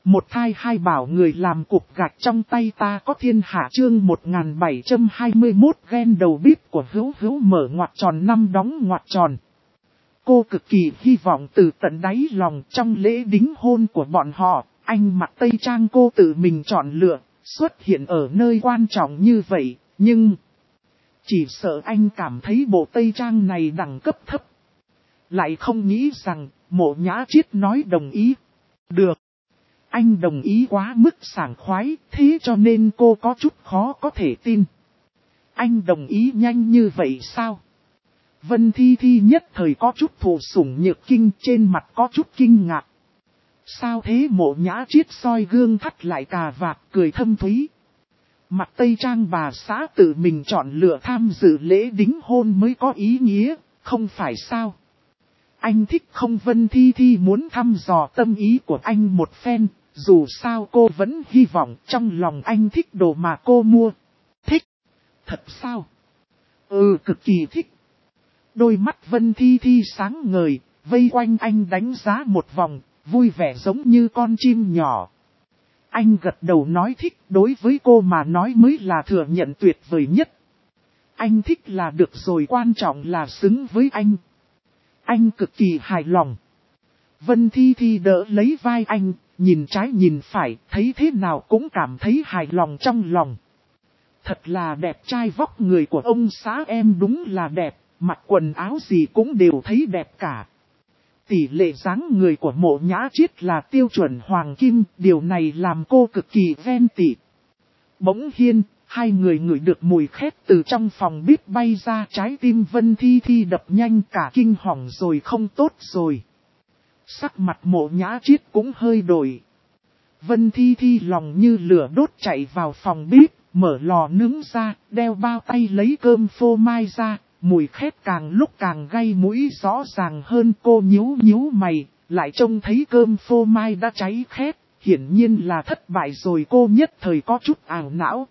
Một thai hai bảo người làm cục gạch trong tay ta có thiên hạ chương 1721 ghen đầu bếp của Hữu Hữu mở ngoặc tròn năm đóng ngoặc tròn. Cô cực kỳ hy vọng từ tận đáy lòng trong lễ đính hôn của bọn họ, anh mặc tây trang cô tự mình chọn lựa, xuất hiện ở nơi quan trọng như vậy, nhưng chỉ sợ anh cảm thấy bộ tây trang này đẳng cấp thấp. Lại không nghĩ rằng Mộ Nhã Chiết nói đồng ý. Được. Anh đồng ý quá mức sảng khoái, thế cho nên cô có chút khó có thể tin. Anh đồng ý nhanh như vậy sao? Vân Thi Thi nhất thời có chút thụ sủng nhược kinh, trên mặt có chút kinh ngạc. Sao thế? Mộ Nhã Chiết soi gương thắt lại cà vạt cười thâm thúy. Mặc tây trang bà xã tự mình chọn lựa tham dự lễ đính hôn mới có ý nghĩa, không phải sao? Anh thích không? Vân Thi Thi muốn thăm dò tâm ý của anh một phen, dù sao cô vẫn hy vọng trong lòng anh thích đồ mà cô mua. Thích? Thật sao? Cực kỳ thích. Đôi mắt Vân Thi Thi sáng ngời, vây quanh anh đánh giá một vòng, vui vẻ giống như con chim nhỏ. Anh gật đầu nói thích, đối với cô mà nói mới là thừa nhận tuyệt vời nhất. Anh thích là được rồi, quan trọng là xứng với anh. Anh cực kỳ hài lòng. Vân Thi Thi đỡ lấy vai anh, nhìn trái nhìn phải, thấy thế nào cũng cảm thấy hài lòng trong lòng. Thật là đẹp trai, vóc người của ông xã em đúng là đẹp, mặc quần áo gì cũng đều thấy đẹp cả. Tỷ lệ dáng người của Mộ Nhã Chiết là tiêu chuẩn hoàng kim, điều này làm cô cực kỳ ghen tị. Bỗng nhiên, hai người ngửi được mùi khét từ trong phòng bếp bay ra, trái tim Vân Thi Thi đập nhanh, cả kinh hỏng rồi, không tốt rồi. Sắc mặt Mộ Nhã Chiết cũng hơi đổi. Vân Thi Thi lòng như lửa đốt chạy vào phòng bếp, mở lò nướng ra, đeo bao tay lấy cơm phô mai ra, mùi khét càng lúc càng gây mũi rõ ràng hơn. Cô nhíu nhíu mày, lại trông thấy cơm phô mai đã cháy khét, hiển nhiên là thất bại rồi. Cô nhất thời có chút ảo não.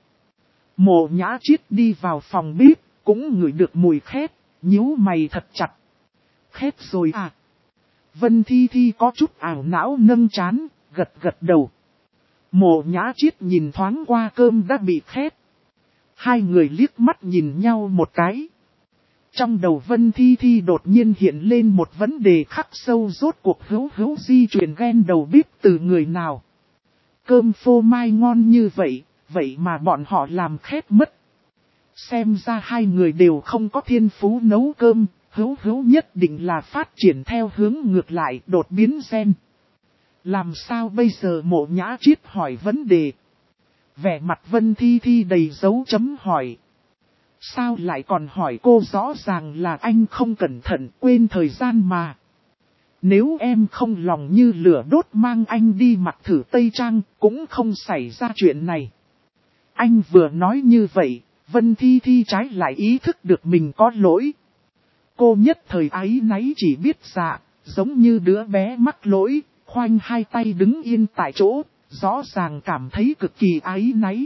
Mộ Nhã Chiết đi vào phòng bếp, cũng ngửi được mùi khét, nhíu mày thật chặt. Khét rồi à? Vân Thi Thi có chút ảo não nâng trán, gật gật đầu. Mộ Nhã Chiết nhìn thoáng qua cơm đã bị khét. Hai người liếc mắt nhìn nhau một cái. Trong đầu Vân Thi Thi đột nhiên hiện lên một vấn đề khắc sâu, rốt cuộc Hữu Hữu di truyền ghen đầu bếp từ người nào? Cơm phô mai ngon như vậy, vậy mà bọn họ làm khét mất. Xem ra hai người đều không có thiên phú nấu cơm, Hữu Hữu nhất định là phát triển theo hướng ngược lại, đột biến gen. Làm sao bây giờ? Mộ Nhã Chiết hỏi vấn đề. Vẻ mặt Vân Thi Thi đầy dấu chấm hỏi. Sao lại còn hỏi? Cô rõ ràng là anh không cẩn thận, quên thời gian mà. Nếu em không lòng như lửa đốt mang anh đi mặc thử tây trang, cũng không xảy ra chuyện này. Anh vừa nói như vậy, Vân Thi Thi trái lại ý thức được mình có lỗi. Cô nhất thời áy náy chỉ biết dạ, giống như đứa bé mắc lỗi, khoanh hai tay đứng yên tại chỗ, rõ ràng cảm thấy cực kỳ áy náy.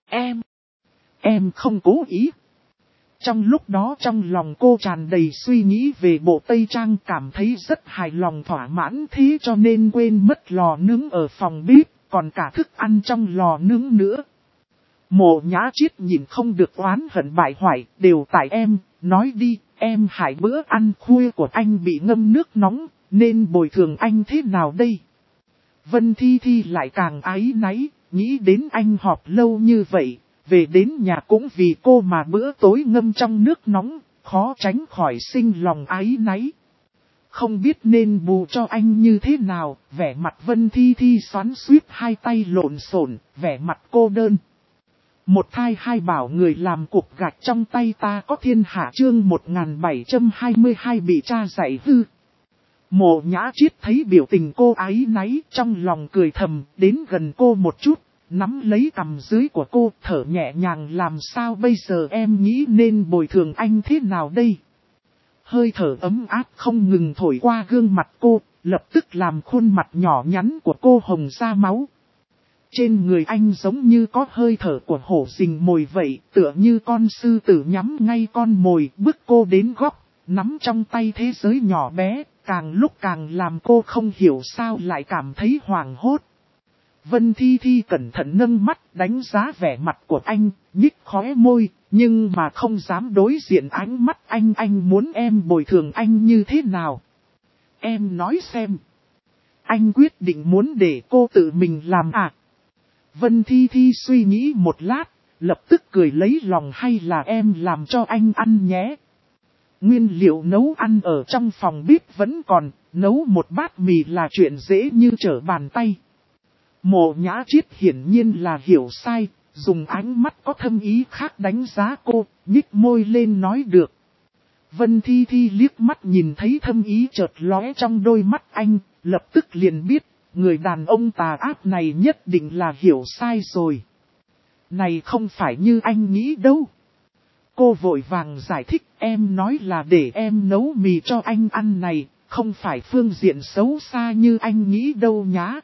Em không cố ý. Trong lúc đó trong lòng cô tràn đầy suy nghĩ về bộ tây trang, cảm thấy rất hài lòng thỏa mãn, thế cho nên quên mất lò nướng ở phòng bếp, còn cả thức ăn trong lò nướng nữa. Mộ Nhã Chiết nhìn không được oán hận bại hoại, đều tại em, nói đi, em hại bữa ăn khuya của anh bị ngâm nước nóng, nên bồi thường anh thế nào đây? Vân Thi Thi lại càng áy náy, nghĩ đến anh họp lâu như vậy, về đến nhà cũng vì cô mà bữa tối ngâm trong nước nóng, khó tránh khỏi sinh lòng áy náy. Không biết nên bù cho anh như thế nào, vẻ mặt Vân Thi Thi xoắn xuýt, hai tay lộn xộn, vẻ mặt cô đơn. Một thai hai bảo người làm cục gạch trong tay ta có thiên hạ chương 1722 bị cha dạy hư. Mộ Nhã Chiết thấy biểu tình cô áy náy, trong lòng cười thầm, đến gần cô một chút, nắm lấy cằm dưới của cô, thở nhẹ nhàng. Làm sao bây giờ? Em nghĩ nên bồi thường anh thế nào đây? Hơi thở ấm áp không ngừng thổi qua gương mặt cô, lập tức làm khuôn mặt nhỏ nhắn của cô hồng ra máu. Trên người anh giống như có hơi thở của hổ rình mồi vậy, tựa như con sư tử nhắm ngay con mồi, bức cô đến góc, nắm trong tay thế giới nhỏ bé, càng lúc càng làm cô không hiểu sao lại cảm thấy hoảng hốt. Vân Thi Thi cẩn thận nâng mắt đánh giá vẻ mặt của anh, nhích khóe môi, nhưng mà không dám đối diện ánh mắt anh muốn em bồi thường anh như thế nào. Em nói xem. Anh quyết định muốn để cô tự mình làm à? Vân Thi Thi suy nghĩ một lát, lập tức cười lấy lòng hay là em làm cho anh ăn nhé. Nguyên liệu nấu ăn ở trong phòng bếp vẫn còn, nấu một bát mì là chuyện dễ như trở bàn tay. Mộ Nhã Triết hiển nhiên là hiểu sai, dùng ánh mắt có thâm ý khác đánh giá cô, nhích môi lên nói được. Vân Thi Thi liếc mắt nhìn thấy thâm ý chợt lóe trong đôi mắt anh, lập tức liền biết, người đàn ông tà ác này nhất định là hiểu sai rồi. Này không phải như anh nghĩ đâu. Cô vội vàng giải thích, em nói là để em nấu mì cho anh ăn này, không phải phương diện xấu xa như anh nghĩ đâu nhá.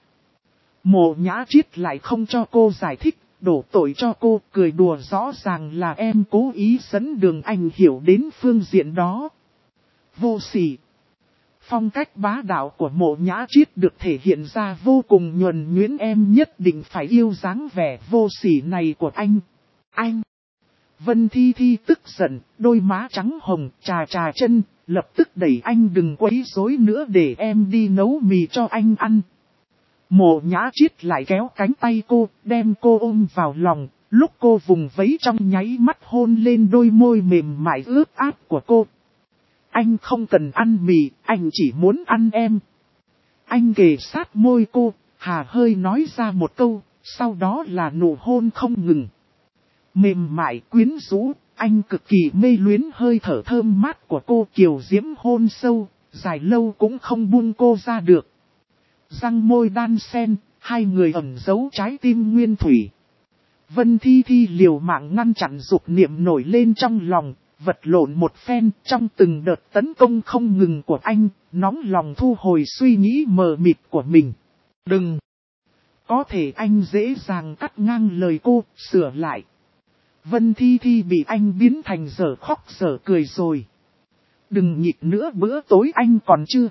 Mộ Nhã Triết lại không cho cô giải thích, đổ tội cho cô, cười đùa rõ ràng là em cố ý dẫn đường anh hiểu đến phương diện đó. Vô sỉ. Phong cách bá đạo của Mộ Nhã Triết được thể hiện ra vô cùng nhuần nhuyễn, em nhất định phải yêu dáng vẻ vô sỉ này của anh. Anh. Vân Thi Thi tức giận, đôi má trắng hồng, trà chân, lập tức đẩy anh đừng quấy rối nữa để em đi nấu mì cho anh ăn. Mộ Nhã Triết lại kéo cánh tay cô, đem cô ôm vào lòng, lúc cô vùng vẫy trong nháy mắt hôn lên đôi môi mềm mại ướt át của cô. Anh không cần ăn mì, anh chỉ muốn ăn em. Anh kề sát môi cô, hà hơi nói ra một câu, sau đó là nụ hôn không ngừng. Mềm mại quyến rũ, anh cực kỳ mê luyến hơi thở thơm mát của cô, kiều diễm hôn sâu, dài lâu cũng không buông cô ra được. Răng môi đan sen, hai người ẩn giấu trái tim nguyên thủy. Vân Thi Thi liều mạng ngăn chặn dục niệm nổi lên trong lòng, vật lộn một phen trong từng đợt tấn công không ngừng của anh, nóng lòng thu hồi suy nghĩ mờ mịt của mình. Đừng! Có thể anh dễ dàng cắt ngang lời cô, sửa lại. Vân Thi Thi bị anh biến thành dở khóc dở cười rồi. Đừng nhịn nữa, bữa tối anh còn chưa.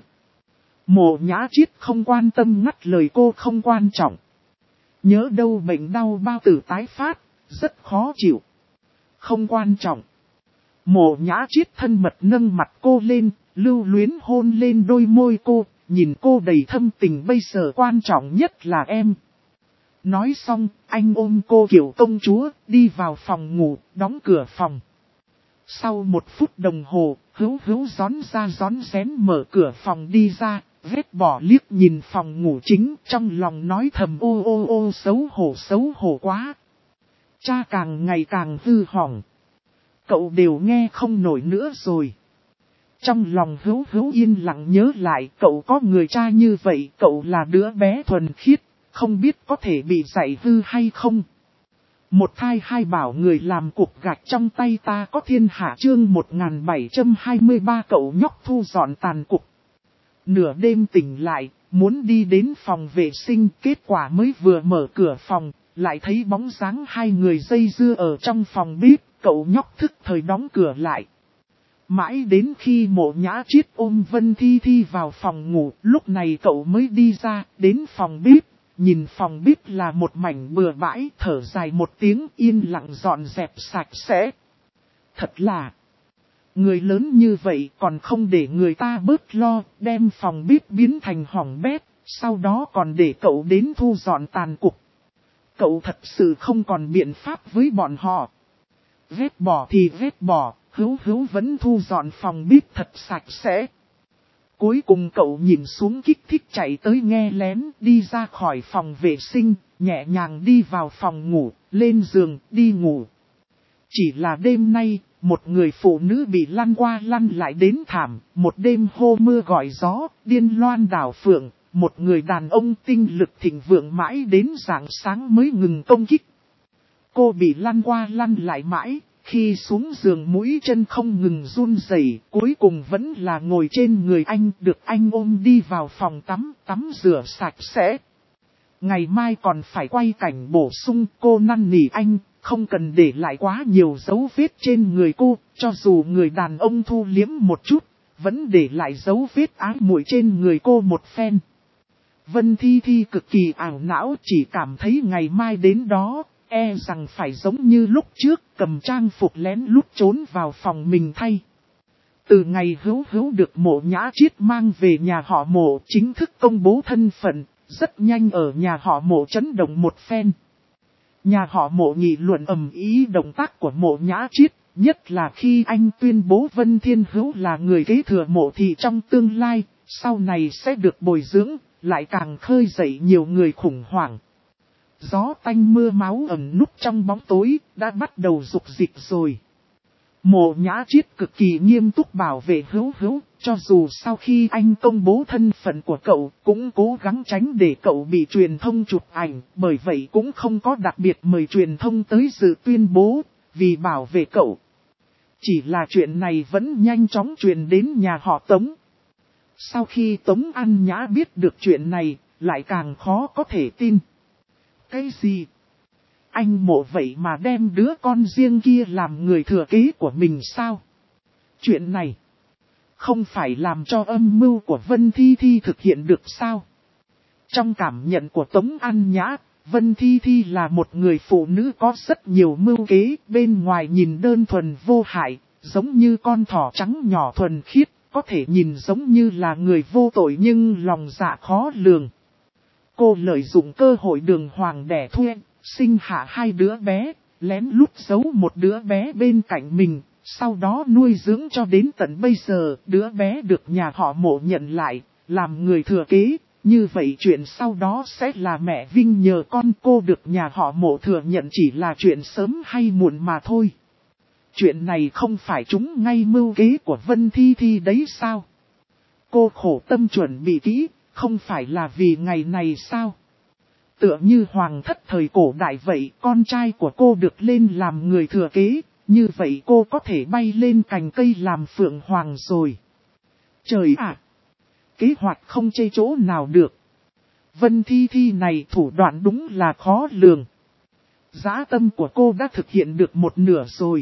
Mộ Nhã Triết không quan tâm ngắt lời cô, không quan trọng. Nhớ đâu bệnh đau bao tử tái phát, rất khó chịu. Không quan trọng. Mộ Nhã Triết thân mật nâng mặt cô lên, lưu luyến hôn lên đôi môi cô, nhìn cô đầy thâm tình, bây giờ quan trọng nhất là em. Nói xong, anh ôm cô kiểu công chúa, đi vào phòng ngủ, đóng cửa phòng. Sau 1 phút đồng hồ, hữu rón ra rón rén mở cửa phòng đi ra, vết bỏ liếc nhìn phòng ngủ chính, trong lòng nói thầm ô xấu hổ quá. Cha càng ngày càng hư hỏng. Cậu đều nghe không nổi nữa rồi. Trong lòng hữu yên lặng nhớ lại, cậu có người cha như vậy, cậu là đứa bé thuần khiết, không biết có thể bị dạy hư hay không. Một thai hai bảo người làm cục gạch trong tay ta có thiên hạ, chương 1723 cậu nhóc thu dọn tàn cục. Nửa đêm tỉnh lại, muốn đi đến phòng vệ sinh, kết quả mới vừa mở cửa phòng, lại thấy bóng dáng hai người dây dưa ở trong phòng bếp, cậu nhóc thức thời đóng cửa lại. Mãi đến khi Mộ Nhã Triết ôm Vân Thi Thi vào phòng ngủ, lúc này cậu mới đi ra, đến phòng bếp, nhìn phòng bếp là một mảnh bừa bãi, thở dài một tiếng, yên lặng dọn dẹp sạch sẽ. Thật là, người lớn như vậy còn không để người ta bớt lo, đem phòng bếp biến thành hỏng bét, sau đó còn để cậu đến thu dọn tàn cục. Cậu thật sự không còn biện pháp với bọn họ. Vết bỏ thì vết bỏ, hữu vẫn thu dọn phòng bếp thật sạch sẽ. Cuối cùng cậu nhìn xuống kích thích chạy tới nghe lén, đi ra khỏi phòng vệ sinh, nhẹ nhàng đi vào phòng ngủ, lên giường, đi ngủ. Chỉ là đêm nay, một người phụ nữ bị lăn qua lăn lại đến thảm, một đêm hô mưa gọi gió, điên loan đảo phượng, một người đàn ông tinh lực thịnh vượng mãi đến rạng sáng mới ngừng công kích. Cô bị lăn qua lăn lại mãi, khi xuống giường mũi chân không ngừng run rẩy, cuối cùng vẫn là ngồi trên người anh, được anh ôm đi vào phòng tắm rửa sạch sẽ. Ngày mai còn phải quay cảnh bổ sung, cô năn nỉ anh, không cần để lại quá nhiều dấu vết trên người cô, cho dù người đàn ông thu liếm một chút, vẫn để lại dấu vết ái muội trên người cô một phen. Vân Thi Thi cực kỳ ảo não, chỉ cảm thấy ngày mai đến đó, e rằng phải giống như lúc trước cầm trang phục lén lút trốn vào phòng mình thay. Từ ngày Hữu Hữu được Mộ Nhã Chiết mang về nhà họ Mộ chính thức công bố thân phận, rất nhanh ở nhà họ Mộ chấn động một phen. Nhà họ Mộ nghị luận ầm ĩ động tác của Mộ Nhã Chiết, nhất là khi anh tuyên bố Vân Thiên Hữu là người kế thừa Mộ thị trong tương lai, sau này sẽ được bồi dưỡng, lại càng khơi dậy nhiều người khủng hoảng. Gió tanh mưa máu ẩn núp trong bóng tối, đã bắt đầu rục dịch rồi. Mộ Nhã Chiết cực kỳ nghiêm túc bảo vệ Hữu Hữu, cho dù sau khi anh công bố thân phận của cậu, cũng cố gắng tránh để cậu bị truyền thông chụp ảnh, bởi vậy cũng không có đặc biệt mời truyền thông tới dự tuyên bố, vì bảo vệ cậu. Chỉ là chuyện này vẫn nhanh chóng truyền đến nhà họ Tống. Sau khi Tống An Nhã biết được chuyện này, lại càng khó có thể tin. Cái gì? Anh Mộ vậy mà đem đứa con riêng kia làm người thừa kế của mình sao? Chuyện này không phải làm cho âm mưu của Vân Thi Thi thực hiện được sao? Trong cảm nhận của Tống An Nhã, Vân Thi Thi là một người phụ nữ có rất nhiều mưu kế, bên ngoài nhìn đơn thuần vô hại, giống như con thỏ trắng nhỏ thuần khiết, có thể nhìn giống như là người vô tội nhưng lòng dạ khó lường. Cô lợi dụng cơ hội đường hoàng đẻ thuê, sinh hạ 2 đứa bé, lén lút giấu một đứa bé bên cạnh mình, sau đó nuôi dưỡng cho đến tận bây giờ, đứa bé được nhà họ Mộ nhận lại, làm người thừa kế. Như vậy chuyện sau đó sẽ là mẹ Vinh nhờ con cô được nhà họ Mộ thừa nhận chỉ là chuyện sớm hay muộn mà thôi. Chuyện này không phải chúng ngay mưu kế của Vân Thi Thi đấy sao? Cô khổ tâm chuẩn bị kỹ, không phải là vì ngày này sao? Tựa như hoàng thất thời cổ đại vậy, con trai của cô được lên làm người thừa kế, như vậy cô có thể bay lên cành cây làm phượng hoàng rồi. Trời ạ! Kế hoạch không chê chỗ nào được. Vân Thi Thi này thủ đoạn đúng là khó lường. Dã tâm của cô đã thực hiện được một nửa rồi.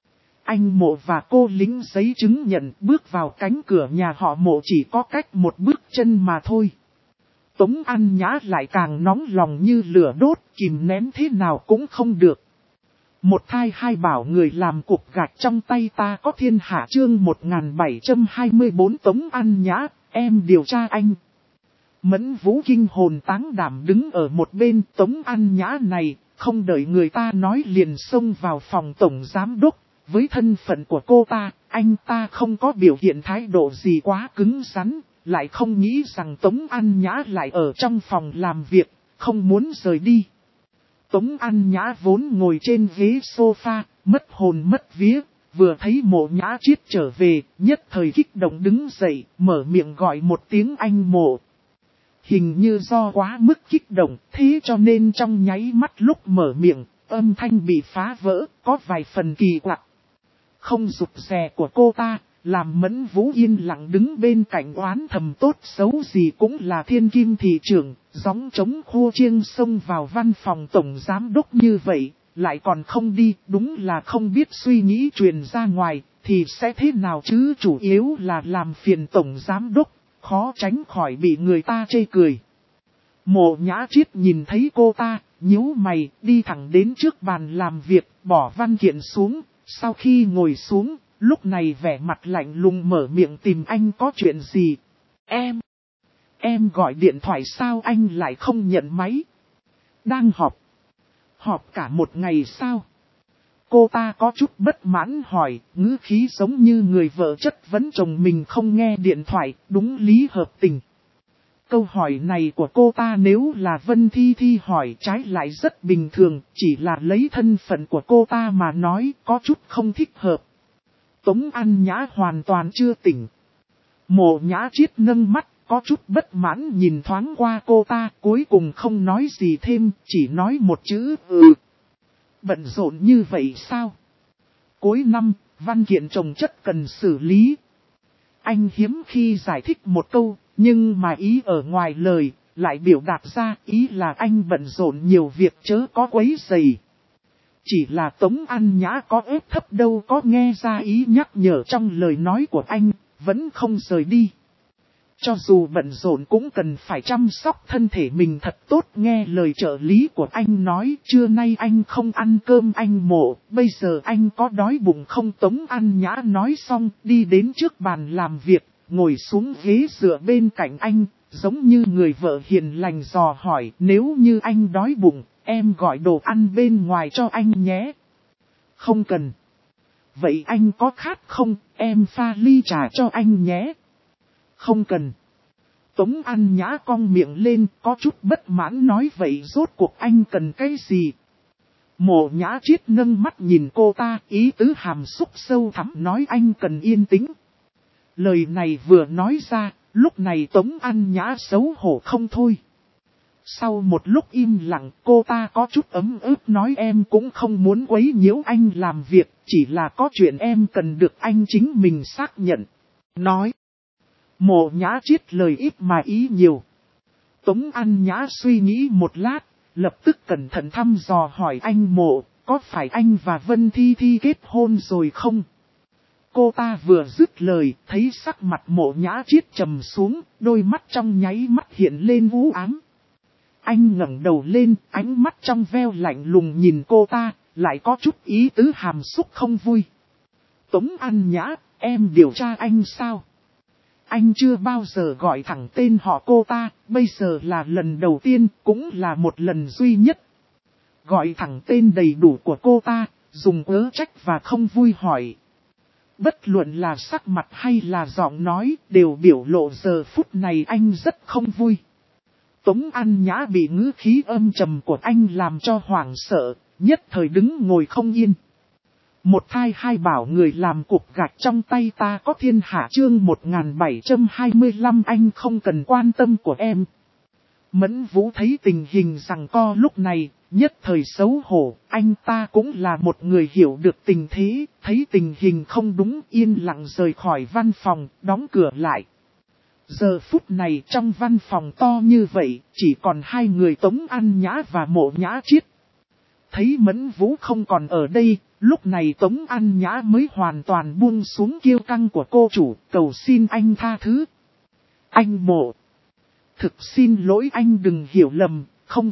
Anh Mộ và cô lính giấy chứng nhận bước vào cánh cửa nhà họ Mộ chỉ có cách một bước chân mà thôi. Tống An Nhã lại càng nóng lòng như lửa đốt, kìm nén thế nào cũng không được. Một thai hai bảo người làm cục gạch trong tay ta có thiên hạ chương 1724 Tống An Nhã, em điều tra anh. Mẫn Vũ kinh hồn táng đảm đứng ở một bên. Tống An Nhã này, không đợi người ta nói liền xông vào phòng tổng giám đốc. Với thân phận của cô ta, anh ta không có biểu hiện thái độ gì quá cứng rắn, lại không nghĩ rằng Tống An Nhã lại ở trong phòng làm việc, không muốn rời đi. Tống An Nhã vốn ngồi trên ghế sofa, mất hồn mất vía, vừa thấy Mộ Nhã Chiết trở về, nhất thời kích động đứng dậy, mở miệng gọi một tiếng anh Mộ. Hình như do quá mức kích động, thế cho nên trong nháy mắt lúc mở miệng, âm thanh bị phá vỡ, có vài phần kỳ quặc. Không rụt rè của cô ta, làm Mẫn Vũ yên lặng đứng bên cạnh oán thầm tốt xấu gì cũng là thiên kim thị trưởng, gióng trống khô chiêng xông vào văn phòng tổng giám đốc như vậy, lại còn không đi, đúng là không biết suy nghĩ truyền ra ngoài, thì sẽ thế nào chứ, chủ yếu là làm phiền tổng giám đốc, khó tránh khỏi bị người ta chê cười. Mộ Nhã Chiết nhìn thấy cô ta, nhíu mày, đi thẳng đến trước bàn làm việc, bỏ văn kiện xuống, sau khi ngồi xuống, lúc này vẻ mặt lạnh lùng mở miệng tìm anh có chuyện gì. Em gọi điện thoại sao anh lại không nhận máy? Đang họp. Họp cả một ngày sao? Cô ta có chút bất mãn hỏi, ngữ khí giống như người vợ chất vấn chồng mình không nghe điện thoại, đúng lý hợp tình. Câu hỏi này của cô ta nếu là Vân Thi Thi hỏi trái lại rất bình thường, chỉ là lấy thân phận của cô ta mà nói có chút không thích hợp. Tống An Nhã hoàn toàn chưa tỉnh. Mộ Nhã Chiết nâng mắt, có chút bất mãn nhìn thoáng qua cô ta, cuối cùng không nói gì thêm, chỉ nói một chữ Bận rộn như vậy sao? Cuối năm, văn kiện chồng chất cần xử lý. Anh hiếm khi giải thích một câu, nhưng mà ý ở ngoài lời, lại biểu đạt ra ý là anh bận rộn nhiều việc chớ có quấy rầy. Chỉ là Tống An Nhã có ép thấp đâu có nghe ra ý nhắc nhở trong lời nói của anh, vẫn không rời đi. Cho dù bận rộn cũng cần phải chăm sóc thân thể mình thật tốt. Nghe lời trợ lý của anh nói, trưa nay anh không ăn cơm anh Mộ, bây giờ anh có đói bụng không? Tống An Nhã nói xong, đi đến trước bàn làm việc, ngồi xuống ghế dựa bên cạnh anh, giống như người vợ hiền lành dò hỏi, nếu như anh đói bụng, em gọi đồ ăn bên ngoài cho anh nhé. Không cần. Vậy anh có khát không, em pha ly trà cho anh nhé. Không cần. Tống An Nhã cong miệng lên, có chút bất mãn nói, vậy rốt cuộc anh cần cái gì? Mộ Nhã Triết nâng mắt nhìn cô ta, ý tứ hàm xúc sâu thẳm nói, anh cần yên tĩnh. Lời này vừa nói ra, lúc này Tống An Nhã xấu hổ không thôi. Sau một lúc im lặng, cô ta có chút ấm ức nói, em cũng không muốn quấy nhiễu anh làm việc, chỉ là có chuyện em cần được anh chính mình xác nhận. Nói. Mộ Nhã Triết lời ít mà ý nhiều. Tống An Nhã suy nghĩ một lát, lập tức cẩn thận thăm dò hỏi, anh Mộ, có phải anh và Vân Thi Thi kết hôn rồi không? Cô ta vừa dứt lời, thấy sắc mặt Mộ Nhã Triết trầm xuống, đôi mắt trong nháy mắt hiện lên u ám. Anh ngẩng đầu lên, ánh mắt trong veo lạnh lùng nhìn cô ta, lại có chút ý tứ hàm xúc không vui. Tống An Nhã, em điều tra anh sao? Anh chưa bao giờ gọi thẳng tên họ cô ta, bây giờ là lần đầu tiên, cũng là một lần duy nhất. Gọi thẳng tên đầy đủ của cô ta, dùng ớ trách và không vui hỏi. Bất luận là sắc mặt hay là giọng nói, đều biểu lộ giờ phút này anh rất không vui. Tống An Nhã bị ngữ khí âm trầm của anh làm cho hoảng sợ, nhất thời đứng ngồi không yên. Một thai hai bảo người làm cục gạch trong tay ta có thiên hạ chương 1725 anh không cần quan tâm của em. Mẫn Vũ thấy tình hình giằng co lúc này, nhất thời xấu hổ, anh ta cũng là một người hiểu được tình thế, thấy tình hình không đúng yên lặng rời khỏi văn phòng, đóng cửa lại. Giờ phút này trong văn phòng to như vậy, chỉ còn hai người Tống An Nhã và Mộ Nhã Triết. Thấy Mẫn Vũ không còn ở đây, lúc này Tống An Nhã mới hoàn toàn buông xuống kiêu căng của cô chủ, cầu xin anh tha thứ. Anh Mộ. Thực xin lỗi anh đừng hiểu lầm, không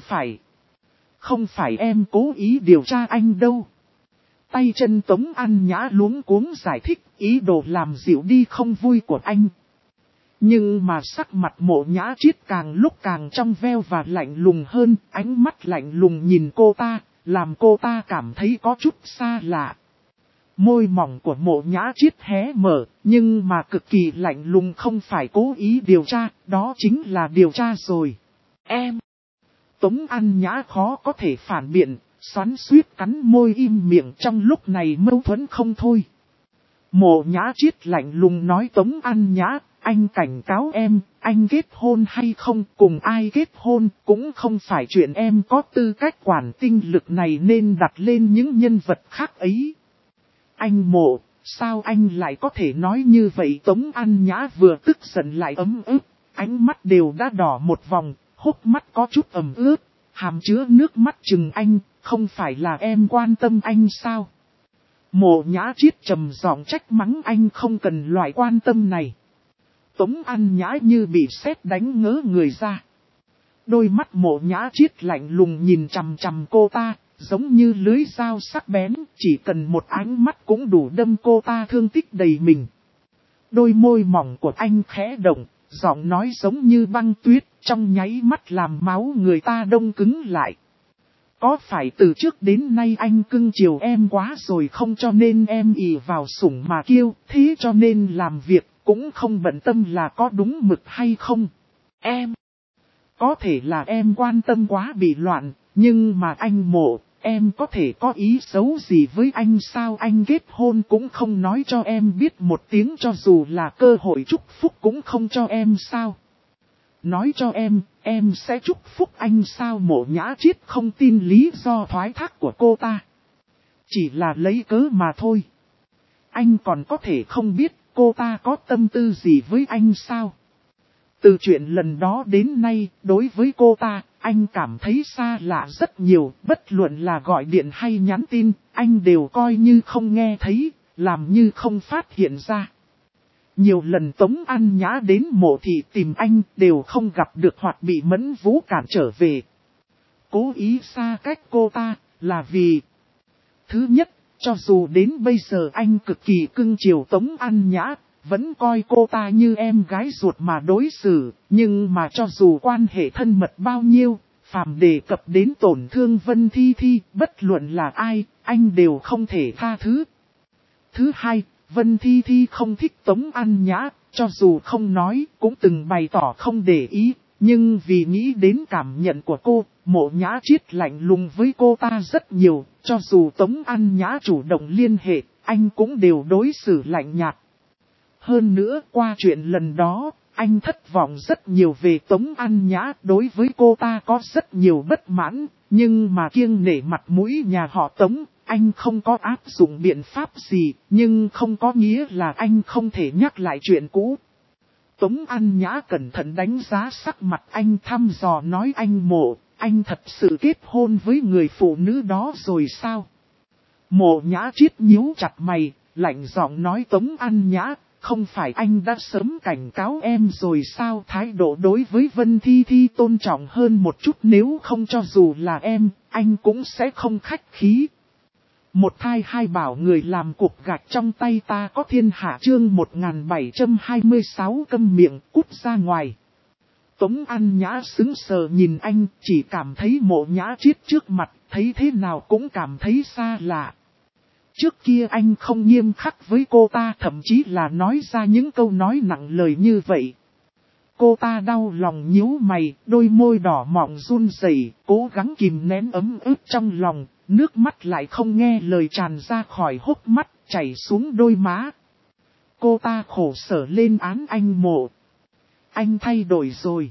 phải em cố ý điều tra anh đâu. Tay chân Tống An Nhã luống cuống giải thích, ý đồ làm dịu đi không vui của anh. Nhưng mà sắc mặt Mộ Nhã Triết càng lúc càng trong veo và lạnh lùng hơn, ánh mắt lạnh lùng nhìn cô ta, làm cô ta cảm thấy có chút xa lạ. Môi mỏng của Mộ Nhã Triết hé mở, nhưng mà cực kỳ lạnh lùng, không phải cố ý điều tra, đó chính là điều tra rồi. Em! Tống An Nhã khó có thể phản biện, xoắn xuýt cắn môi im miệng, trong lúc này mâu thuẫn không thôi. Mộ Nhã Triết lạnh lùng nói, Tống An Nhã, anh cảnh cáo em, anh kết hôn hay không, cùng ai kết hôn, cũng không phải chuyện em có tư cách quản, tinh lực này nên đặt lên những nhân vật khác ấy. Anh Mộ, sao anh lại có thể nói như vậy? Tống An Nhã vừa tức giận lại ấm ức, ánh mắt đều đã đỏ một vòng, hốc mắt có chút ẩm ướt, hàm chứa nước mắt chừng anh, không phải là em quan tâm anh sao? Mộ Nhã Triết trầm giọng trách mắng, anh không cần loại quan tâm này. Tống An Nhã như bị sét đánh ngớ người ra. Đôi mắt Mộ Nhã Triết lạnh lùng nhìn chằm chằm cô ta, giống như lưới dao sắc bén, chỉ cần một ánh mắt cũng đủ đâm cô ta thương tích đầy mình. Đôi môi mỏng của anh khẽ động, giọng nói giống như băng tuyết, trong nháy mắt làm máu người ta đông cứng lại. Có phải từ trước đến nay anh cưng chiều em quá rồi không, cho nên em ỷ vào sủng mà kiêu, thế cho nên làm việc cũng không bận tâm là có đúng mực hay không? Em! Có thể là em quan tâm quá bị loạn, nhưng mà anh Mộ, em có thể có ý xấu gì với anh sao? Anh kết hôn cũng không nói cho em biết một tiếng, cho dù là cơ hội chúc phúc cũng không cho em sao? Nói cho em sẽ chúc phúc anh sao? Mộ Nhã Triết không tin lý do thoái thác của cô ta. Chỉ là lấy cớ mà thôi. Anh còn có thể không biết cô ta có tâm tư gì với anh sao? Từ chuyện lần đó đến nay, đối với cô ta, anh cảm thấy xa lạ rất nhiều, bất luận là gọi điện hay nhắn tin, anh đều coi như không nghe thấy, làm như không phát hiện ra. Nhiều lần Tống An Nhã đến Mộ thị tìm anh đều không gặp được hoặc bị Mẫn Vũ cản trở về. Cố ý xa cách cô ta là vì: thứ nhất, cho dù đến bây giờ anh cực kỳ cưng chiều Tống An Nhã, vẫn coi cô ta như em gái ruột mà đối xử, nhưng mà cho dù quan hệ thân mật bao nhiêu, phàm đề cập đến tổn thương Vân Thi Thi, bất luận là ai, anh đều không thể tha thứ. Thứ hai, Vân Thi Thi không thích Tống An Nhã, cho dù không nói, cũng từng bày tỏ không để ý, nhưng vì nghĩ đến cảm nhận của cô, Mộ Nhã Triết lạnh lùng với cô ta rất nhiều, cho dù Tống An Nhã chủ động liên hệ, anh cũng đều đối xử lạnh nhạt. Hơn nữa, qua chuyện lần đó, anh thất vọng rất nhiều về Tống An Nhã, đối với cô ta có rất nhiều bất mãn, nhưng mà kiêng nể mặt mũi nhà họ Tống, anh không có áp dụng biện pháp gì, nhưng không có nghĩa là anh không thể nhắc lại chuyện cũ. Tống An Nhã cẩn thận đánh giá sắc mặt anh, thăm dò nói: anh Mộ, anh thật sự kết hôn với người phụ nữ đó rồi sao? Mộ Nhã Triết nhíu chặt mày, lạnh giọng nói: Tống An Nhã, không phải anh đã sớm cảnh cáo em rồi sao? Thái độ đối với Vân Thi Thi tôn trọng hơn một chút, nếu không cho dù là em, anh cũng sẽ không khách khí. Một thai hai bảo người làm cục gạch trong tay ta có thiên hạ, chương 1726 câm miệng, cút ra ngoài. Tống An Nhã sững sờ nhìn anh, chỉ cảm thấy Mộ Nhã Triết trước mặt, thấy thế nào cũng cảm thấy xa lạ. Trước kia anh không nghiêm khắc với cô ta, thậm chí là nói ra những câu nói nặng lời như vậy. Cô ta đau lòng nhíu mày, đôi môi đỏ mọng run rẩy, cố gắng kìm nén ấm ức trong lòng, nước mắt lại không nghe lời tràn ra khỏi hốc mắt, chảy xuống đôi má. Cô ta khổ sở lên án anh: Mộ, anh thay đổi rồi.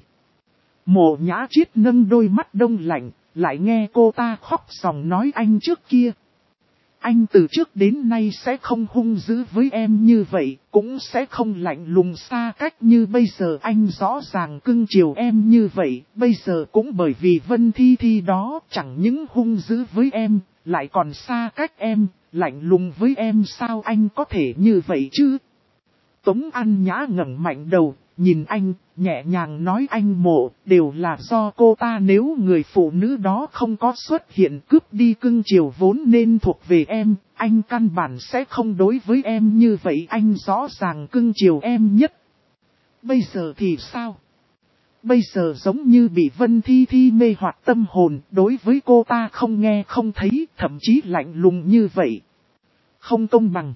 Mộ Nhã Triết nâng đôi mắt đông lạnh, lại nghe cô ta khóc ròng nói: anh trước kia, anh từ trước đến nay sẽ không hung dữ với em như vậy, cũng sẽ không lạnh lùng xa cách như bây giờ. Anh rõ ràng cưng chiều em như vậy, bây giờ cũng bởi vì Vân Thi Thi đó, chẳng những hung dữ với em, lại còn xa cách em, lạnh lùng với em. Sao anh có thể như vậy chứ? Tống An Nhã ngẩng mạnh đầu, nhìn anh, nhẹ nhàng nói: anh Mộ, đều là do cô ta, nếu người phụ nữ đó không có xuất hiện cướp đi cưng chiều vốn nên thuộc về em, anh căn bản sẽ không đối với em như vậy. Anh rõ ràng cưng chiều em nhất. Bây giờ thì sao? Bây giờ giống như bị Vân Thi Thi mê hoặc tâm hồn, đối với cô ta không nghe không thấy, thậm chí lạnh lùng như vậy. Không công bằng.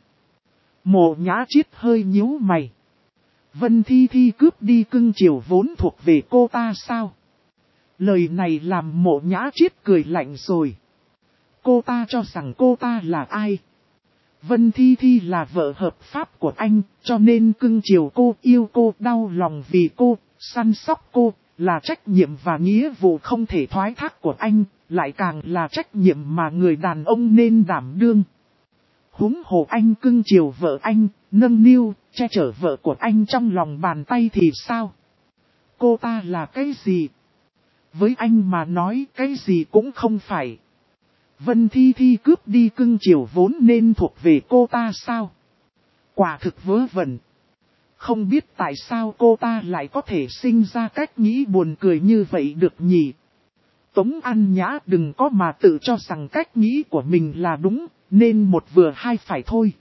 Mộ Nhã Triết hơi nhíu mày. Vân Thi Thi cướp đi cưng chiều vốn thuộc về cô ta sao? Lời này làm Mộ Nhã Triết cười lạnh rồi. Cô ta cho rằng cô ta là ai? Vân Thi Thi là vợ hợp pháp của anh, cho nên cưng chiều cô, yêu cô, đau lòng vì cô, săn sóc cô, là trách nhiệm và nghĩa vụ không thể thoái thác của anh, lại càng là trách nhiệm mà người đàn ông nên đảm đương. Huống hồ anh cưng chiều vợ anh, nâng niu, che chở vợ của anh trong lòng bàn tay thì sao? Cô ta là cái gì? Với anh mà nói cái gì cũng không phải. Vân Thi Thi cướp đi cưng chiều vốn nên thuộc về cô ta sao? Quả thực vớ vẩn. Không biết tại sao cô ta lại có thể sinh ra cách nghĩ buồn cười như vậy được nhỉ? Tống An Nhã đừng có mà tự cho rằng cách nghĩ của mình là đúng, nên một vừa hai phải thôi.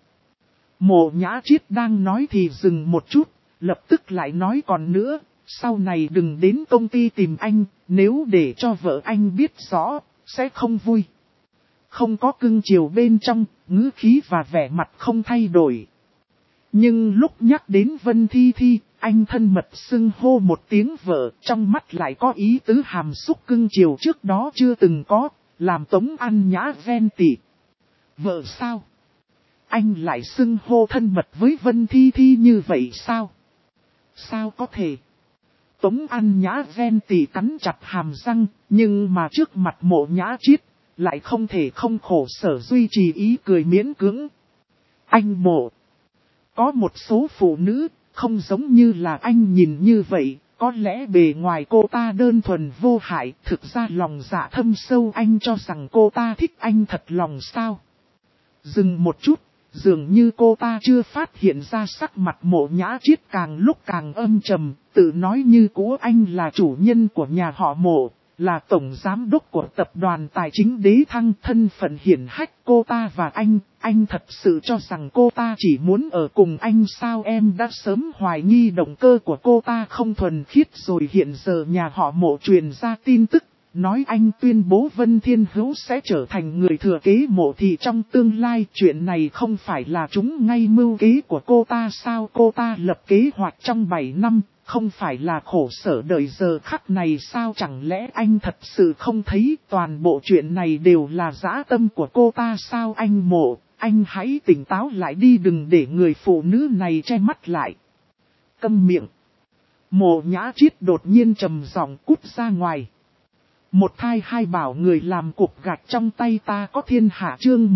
Mộ Nhã Triết đang nói thì dừng một chút, lập tức lại nói: còn nữa, sau này đừng đến công ty tìm anh, nếu để cho vợ anh biết rõ, sẽ không vui. Không có cưng chiều bên trong, ngữ khí và vẻ mặt không thay đổi. Nhưng lúc nhắc đến Vân Thi Thi, anh thân mật xưng hô một tiếng vợ, trong mắt lại có ý tứ hàm xúc cưng chiều trước đó chưa từng có, làm Tống An Nhã ghen tị. Vợ sao? Anh lại xưng hô thân mật với Vân Thi Thi như vậy sao? Sao có thể? Tống An Nhã ghen tị cắn chặt hàm răng, nhưng mà trước mặt Mộ Nhã Triết, lại không thể không khổ sở duy trì ý cười miễn cưỡng. Anh Mộ, có một số phụ nữ, không giống như là anh nhìn như vậy, có lẽ bề ngoài cô ta đơn thuần vô hại, thực ra lòng dạ thâm sâu. Anh cho rằng cô ta thích anh thật lòng sao? Dừng một chút, dường như cô ta chưa phát hiện ra sắc mặt Mộ Nhã Chiết càng lúc càng âm trầm, tự nói như cũ anh là chủ nhân của nhà họ Mộ, là tổng giám đốc của tập đoàn tài chính Đế Thăng, thân phận hiển hách. Cô ta và anh thật sự cho rằng cô ta chỉ muốn ở cùng anh sao? Em đã sớm hoài nghi động cơ của cô ta không thuần khiết rồi, hiện giờ nhà họ Mộ truyền ra tin tức, nói anh tuyên bố Vân Thiên Hữu sẽ trở thành người thừa kế Mộ thị trong tương lai. Chuyện này không phải là chúng ngay mưu kế của cô ta sao? Cô ta lập kế hoạch trong 7 năm, không phải là khổ sở đợi giờ khắc này sao? Chẳng lẽ anh thật sự không thấy toàn bộ chuyện này đều là dã tâm của cô ta sao? Anh Mộ, anh hãy tỉnh táo lại đi, đừng để người phụ nữ này che mắt lại. Câm miệng. Mộ Nhã Chiết đột nhiên trầm giọng cút ra ngoài. Một thai hai bảo người làm cục gạch trong tay ta có thiên hạ, chương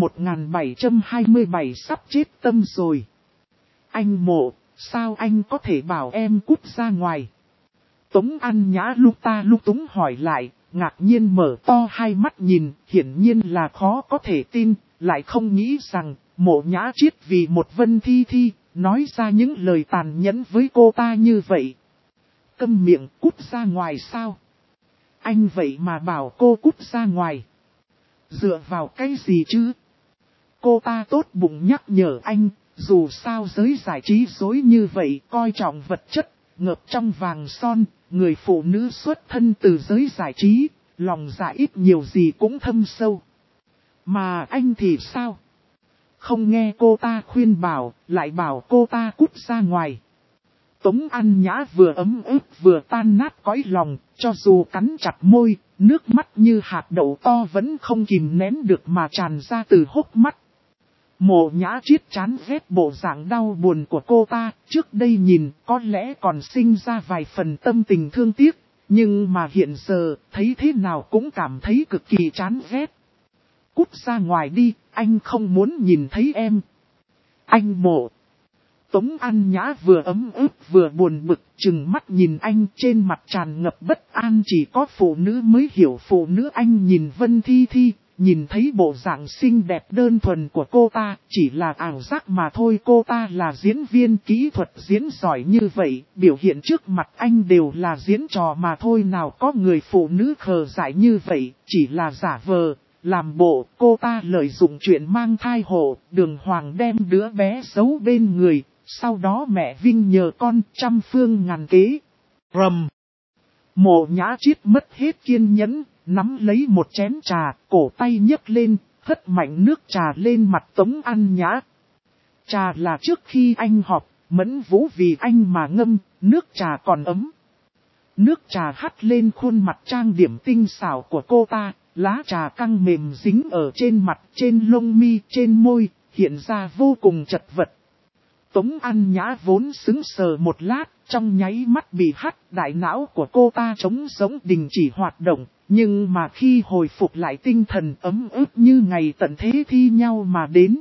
1727 sắp chết tâm rồi. Anh Mộ, sao anh có thể bảo em cút ra ngoài? Tống An Nhã lúc ta lúc túng hỏi lại, ngạc nhiên mở to hai mắt nhìn, hiển nhiên là khó có thể tin, lại không nghĩ rằng Mộ Nhã Chiết vì một Vân Thi Thi, nói ra những lời tàn nhẫn với cô ta như vậy. Câm miệng, cút ra ngoài sao? Anh vậy mà bảo cô cút ra ngoài. Dựa vào cái gì chứ? Cô ta tốt bụng nhắc nhở anh, dù sao giới giải trí dối như vậy, coi trọng vật chất, ngập trong vàng son, người phụ nữ xuất thân từ giới giải trí, lòng dạ ít nhiều gì cũng thâm sâu. Mà anh thì sao? Không nghe cô ta khuyên bảo, lại bảo cô ta cút ra ngoài. Tống An Nhã vừa ấm ức vừa tan nát cõi lòng, cho dù cắn chặt môi, nước mắt như hạt đậu to vẫn không kìm nén được mà tràn ra từ hốc mắt. Mộ Nhã Chiết chán ghét bộ dạng đau buồn của cô ta, trước đây nhìn có lẽ còn sinh ra vài phần tâm tình thương tiếc, nhưng mà hiện giờ thấy thế nào cũng cảm thấy cực kỳ chán ghét. Cút ra ngoài đi, anh không muốn nhìn thấy em. Anh Mộ. Tống An Nhã vừa ấm ức vừa buồn bực, trừng mắt nhìn anh, trên mặt tràn ngập bất an. Chỉ có phụ nữ mới hiểu phụ nữ. Anh nhìn Vân Thi Thi, nhìn thấy bộ dạng xinh đẹp đơn thuần của cô ta, chỉ là ảo giác mà thôi. Cô ta là diễn viên kỹ thuật diễn giỏi như vậy, biểu hiện trước mặt anh đều là diễn trò mà thôi. Nào có người phụ nữ khờ dại như vậy, chỉ là giả vờ. Làm bộ, cô ta lợi dụng chuyện mang thai hộ, đường hoàng đem đứa bé giấu bên người, sau đó mẹ Vinh nhờ con trăm phương ngàn kế. Rầm! Mộ Nhã Chiết mất hết kiên nhẫn, nắm lấy một chén trà, cổ tay nhấc lên, hất mạnh nước trà lên mặt Tống An Nhã. Trà là trước khi anh họp, Mẫn Vũ vì anh mà ngâm, nước trà còn ấm. Nước trà hắt lên khuôn mặt trang điểm tinh xảo của cô ta, lá trà căng mềm dính ở trên mặt, trên lông mi, trên môi, hiện ra vô cùng chật vật. Tống An Nhã vốn sững sờ một lát, trong nháy mắt bị hắt, đại não của cô ta trống rỗng đình chỉ hoạt động, nhưng mà khi hồi phục lại tinh thần ấm ức như ngày tận thế thi nhau mà đến.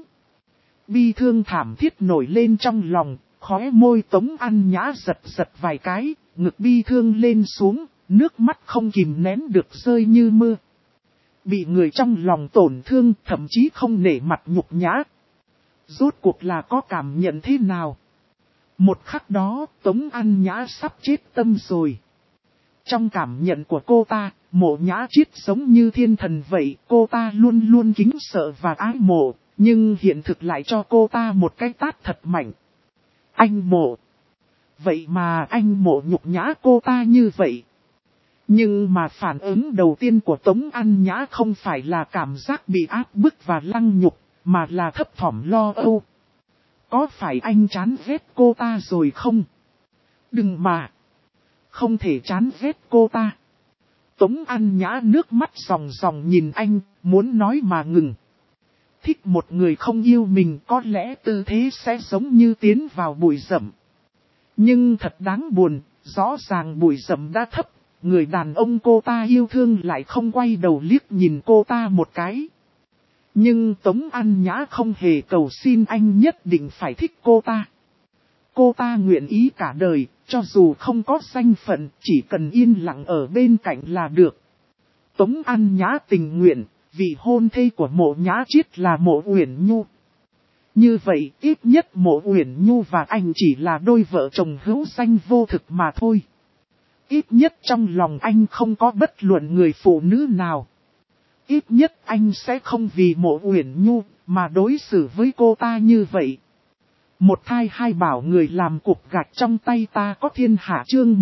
Bi thương thảm thiết nổi lên trong lòng, khóe môi Tống An Nhã giật giật vài cái, ngực bi thương lên xuống, nước mắt không kìm nén được rơi như mưa. Bị người trong lòng tổn thương, thậm chí không nể mặt nhục nhã. Rốt cuộc là có cảm nhận thế nào? Một khắc đó, Tống An Nhã sắp chết tâm rồi. Trong cảm nhận của cô ta, Mộ Nhã Chiết giống như thiên thần vậy, cô ta luôn luôn kính sợ và ái mộ, nhưng hiện thực lại cho cô ta một cái tát thật mạnh. Anh Mộ. Vậy mà anh Mộ nhục nhã cô ta như vậy. Nhưng mà phản ứng đầu tiên của Tống An Nhã không phải là cảm giác bị áp bức và lăng nhục, mà là thấp thỏm lo âu. Có phải anh chán ghét cô ta rồi không? Đừng mà. Không thể chán ghét cô ta. Tống An Nhã nước mắt ròng ròng nhìn anh, muốn nói mà ngừng. Thích một người không yêu mình có lẽ tư thế sẽ giống như tiến vào bụi rậm. Nhưng thật đáng buồn, rõ ràng bụi rậm đã thấp, người đàn ông cô ta yêu thương lại không quay đầu liếc nhìn cô ta một cái. Nhưng Tống An Nhã không hề cầu xin anh nhất định phải thích cô ta. Cô ta nguyện ý cả đời, cho dù không có danh phận, chỉ cần yên lặng ở bên cạnh là được. Tống An Nhã tình nguyện, vì hôn thê của Mộ Nhã Chiết là Mộ Uyển Nhu. Như vậy ít nhất Mộ Uyển Nhu và anh chỉ là đôi vợ chồng hữu danh vô thực mà thôi. Ít nhất trong lòng anh không có bất luận người phụ nữ nào. Ít nhất anh sẽ không vì Mộ Uyển Nhu mà đối xử với cô ta như vậy. Một thai hai bảo người làm cục gạch trong tay ta có thiên hạ chương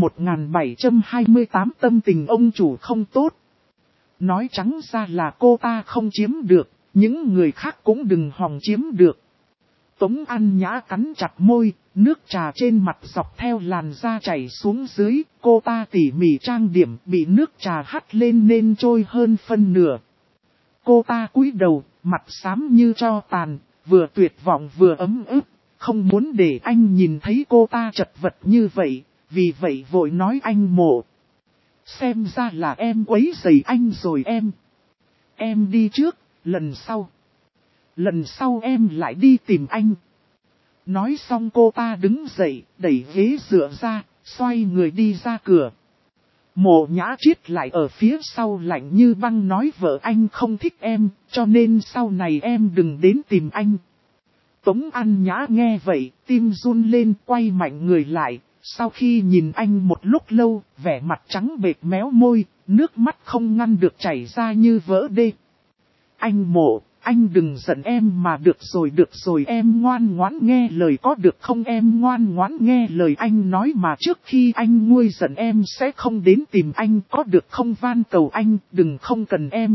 1728 tâm tình ông chủ không tốt. Nói trắng ra là cô ta không chiếm được, những người khác cũng đừng hòng chiếm được. Tống An Nhã cắn chặt môi, nước trà trên mặt dọc theo làn da chảy xuống dưới, cô ta tỉ mỉ trang điểm bị nước trà hắt lên nên trôi hơn phân nửa. Cô ta cúi đầu, mặt xám như tro tàn, vừa tuyệt vọng vừa ấm ức, không muốn để anh nhìn thấy cô ta chật vật như vậy, vì vậy vội nói anh Mộ. Xem ra là em quấy rầy anh rồi em. Em đi trước, lần sau em lại đi tìm anh. Nói xong cô ta đứng dậy, đẩy ghế dựa ra, xoay người đi ra cửa. Mộ Nhã Triết lại ở phía sau lạnh như băng nói vợ anh không thích em, cho nên sau này em đừng đến tìm anh. Tống An Nhã nghe vậy, tim run lên quay mạnh người lại, sau khi nhìn anh một lúc lâu, vẻ mặt trắng bệch méo môi, nước mắt không ngăn được chảy ra như vỡ đê. Anh Mộ, anh đừng giận em mà được rồi em ngoan ngoãn nghe lời có được không em ngoan ngoãn nghe lời anh nói mà trước khi anh nguôi giận em sẽ không đến tìm anh có được không van cầu anh đừng không cần em.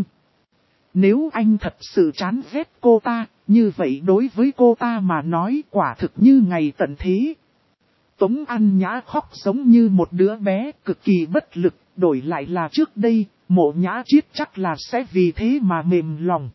Nếu anh thật sự chán ghét cô ta, như vậy đối với cô ta mà nói quả thực như ngày tận thế. Tống An Nhã khóc giống như một đứa bé cực kỳ bất lực, đổi lại là trước đây, Mộ Nhã Triết chắc là sẽ vì thế mà mềm lòng.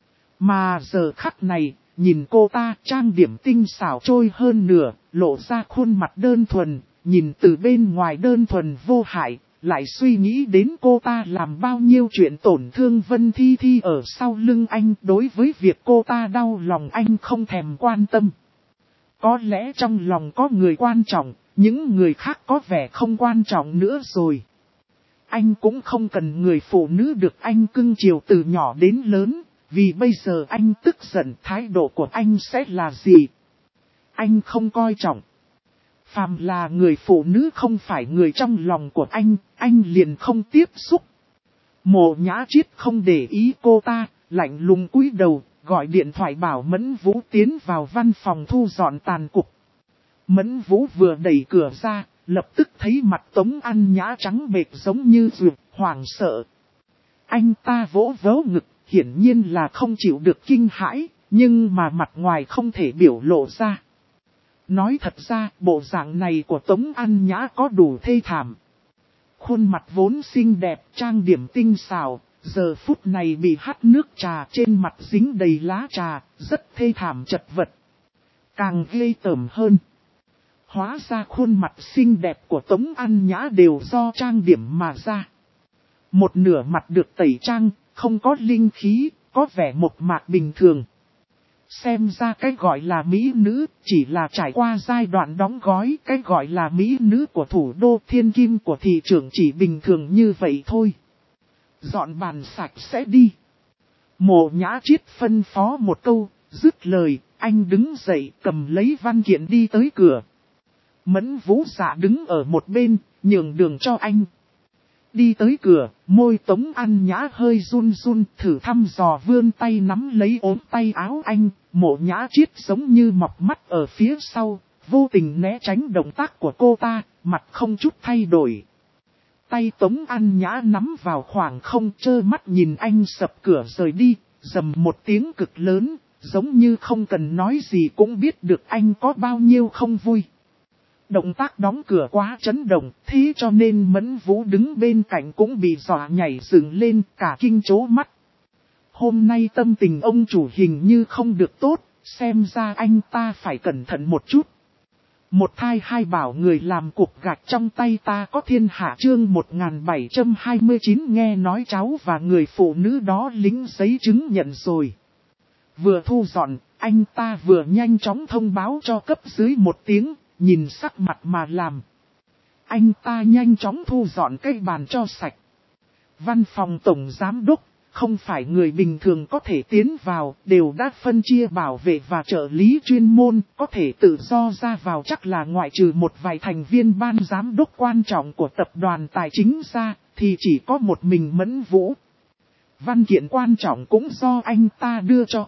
Mà giờ khắc này, nhìn cô ta trang điểm tinh xảo trôi hơn nửa, lộ ra khuôn mặt đơn thuần, nhìn từ bên ngoài đơn thuần vô hại, lại suy nghĩ đến cô ta làm bao nhiêu chuyện tổn thương Vân Thi Thi ở sau lưng anh. Đối với việc cô ta đau lòng anh không thèm quan tâm. Có lẽ trong lòng có người quan trọng, những người khác có vẻ không quan trọng nữa rồi. Anh cũng không cần người phụ nữ được anh cưng chiều từ nhỏ đến lớn, vì bây giờ anh tức giận thái độ của anh sẽ là gì? Anh không coi trọng. Phàm là người phụ nữ không phải người trong lòng của anh liền không tiếp xúc. Mộ Nhã Triết không để ý cô ta, lạnh lùng cúi đầu, gọi điện thoại bảo Mẫn Vũ tiến vào văn phòng thu dọn tàn cục. Mẫn Vũ vừa đẩy cửa ra, lập tức thấy mặt Tống An Nhã trắng bệch giống như ruột, hoảng sợ. Anh ta vỗ vỗ ngực, hiển nhiên là không chịu được kinh hãi, nhưng mà mặt ngoài không thể biểu lộ ra. Nói thật ra, bộ dạng này của Tống An Nhã có đủ thê thảm. Khuôn mặt vốn xinh đẹp, trang điểm tinh xảo, giờ phút này bị hắt nước trà trên mặt dính đầy lá trà, rất thê thảm chật vật. Càng ghê tởm hơn. Hóa ra khuôn mặt xinh đẹp của Tống An Nhã đều do trang điểm mà ra. Một nửa mặt được tẩy trang, không có linh khí, có vẻ mộc mạc bình thường. Xem ra cái gọi là mỹ nữ, chỉ là trải qua giai đoạn đóng gói, cái gọi là mỹ nữ của thủ đô thiên kim của thị trưởng chỉ bình thường như vậy thôi. Dọn bàn sạch sẽ đi. Mộ Nhã Triết phân phó một câu, dứt lời, anh đứng dậy cầm lấy văn kiện đi tới cửa. Mẫn Vũ Dạ đứng ở một bên, nhường đường cho anh. Đi tới cửa, môi Tống An Nhã hơi run run, thử thăm dò vươn tay nắm lấy ốm tay áo anh. Mộ Nhã Triết giống như mọc mắt ở phía sau, vô tình né tránh động tác của cô ta, mặt không chút thay đổi. Tay Tống An Nhã nắm vào khoảng không, trơ mắt nhìn anh sập cửa rời đi, rầm một tiếng cực lớn, giống như không cần nói gì cũng biết được anh có bao nhiêu không vui. Động tác đóng cửa quá chấn động, thế cho nên Mẫn Vũ đứng bên cạnh cũng bị dọa nhảy dựng lên, cả kinh chố mắt. Hôm nay tâm tình ông chủ hình như không được tốt, xem ra anh ta phải cẩn thận một chút. Một thai hai bảo người làm cục gạch trong tay ta có thiên hạ chương 1729 nghe nói cháu và người phụ nữ đó lính giấy chứng nhận rồi. Vừa thu dọn, anh ta vừa nhanh chóng thông báo cho cấp dưới một tiếng. Nhìn sắc mặt mà làm. Anh ta nhanh chóng thu dọn cái bàn cho sạch. Văn phòng tổng giám đốc, không phải người bình thường có thể tiến vào, đều đã phân chia bảo vệ và trợ lý chuyên môn, có thể tự do ra vào chắc là ngoại trừ một vài thành viên ban giám đốc quan trọng của tập đoàn tài chính ra, thì chỉ có một mình Mẫn Vũ. Văn kiện quan trọng cũng do anh ta đưa cho.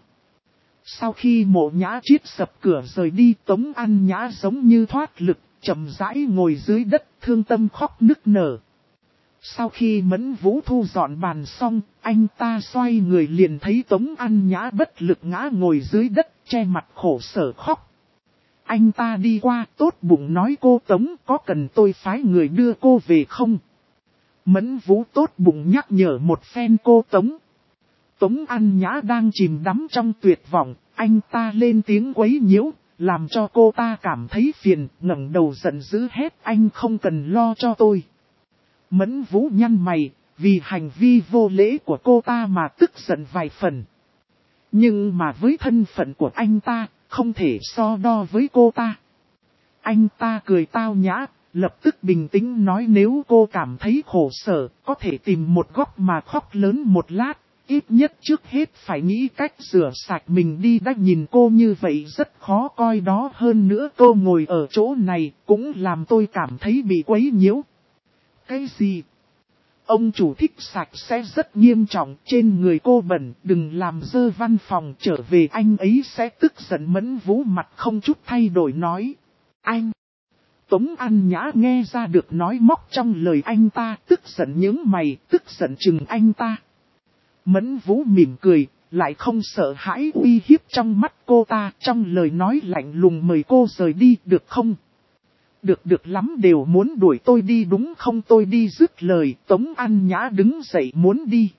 Sau khi Mộ Nhã Chiết sập cửa rời đi, Tống An Nhã giống như thoát lực, chậm rãi ngồi dưới đất, thương tâm khóc nức nở. Sau khi Mẫn Vũ thu dọn bàn xong, anh ta xoay người liền thấy Tống An Nhã bất lực ngã ngồi dưới đất, che mặt khổ sở khóc. Anh ta đi qua, tốt bụng nói cô Tống, có cần tôi phái người đưa cô về không? Mẫn Vũ tốt bụng nhắc nhở một phen cô Tống. Tống An Nhã đang chìm đắm trong tuyệt vọng, anh ta lên tiếng quấy nhiễu, làm cho cô ta cảm thấy phiền, ngẩng đầu giận dữ hét anh không cần lo cho tôi. Mẫn Vũ nhăn mày, vì hành vi vô lễ của cô ta mà tức giận vài phần. Nhưng mà với thân phận của anh ta, không thể so đo với cô ta. Anh ta cười tao nhã, lập tức bình tĩnh nói nếu cô cảm thấy khổ sở, có thể tìm một góc mà khóc lớn một lát. Ít nhất trước hết phải nghĩ cách rửa sạch mình đi đã nhìn cô như vậy rất khó coi đó hơn nữa cô ngồi ở chỗ này cũng làm tôi cảm thấy bị quấy nhiễu. Cái gì? Ông chủ thích sạch sẽ rất nghiêm trọng trên người cô bẩn đừng làm dơ văn phòng trở về anh ấy sẽ tức giận Mẫn Vũ mặt không chút thay đổi nói. Anh! Tống An Nhã nghe ra được nói móc trong lời anh ta tức giận những mày tức giận chừng anh ta. Mẫn Vũ mỉm cười, lại không sợ hãi uy hiếp trong mắt cô ta, trong lời nói lạnh lùng mời cô rời đi được không? Được lắm đều muốn đuổi tôi đi đúng không tôi đi dứt lời, Tống An Nhã đứng dậy muốn đi.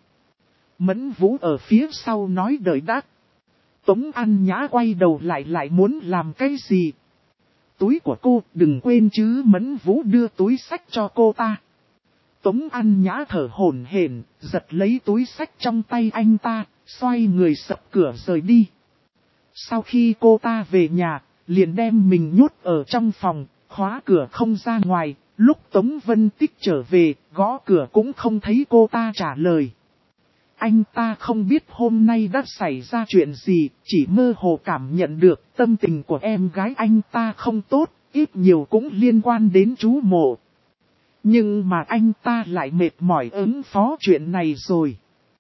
Mẫn Vũ ở phía sau nói đợi đã. Tống An Nhã quay đầu lại muốn làm cái gì? Túi của cô đừng quên chứ Mẫn Vũ đưa túi xách cho cô ta. Tống An Nhã thở hổn hển, giật lấy túi xách trong tay anh ta, xoay người sập cửa rời đi. Sau khi cô ta về nhà, liền đem mình nhốt ở trong phòng, khóa cửa không ra ngoài, lúc Tống Vân Tích trở về, gõ cửa cũng không thấy cô ta trả lời. Anh ta không biết hôm nay đã xảy ra chuyện gì, chỉ mơ hồ cảm nhận được tâm tình của em gái anh ta không tốt, ít nhiều cũng liên quan đến chú Mộ. Nhưng mà anh ta lại mệt mỏi ứng phó chuyện này rồi.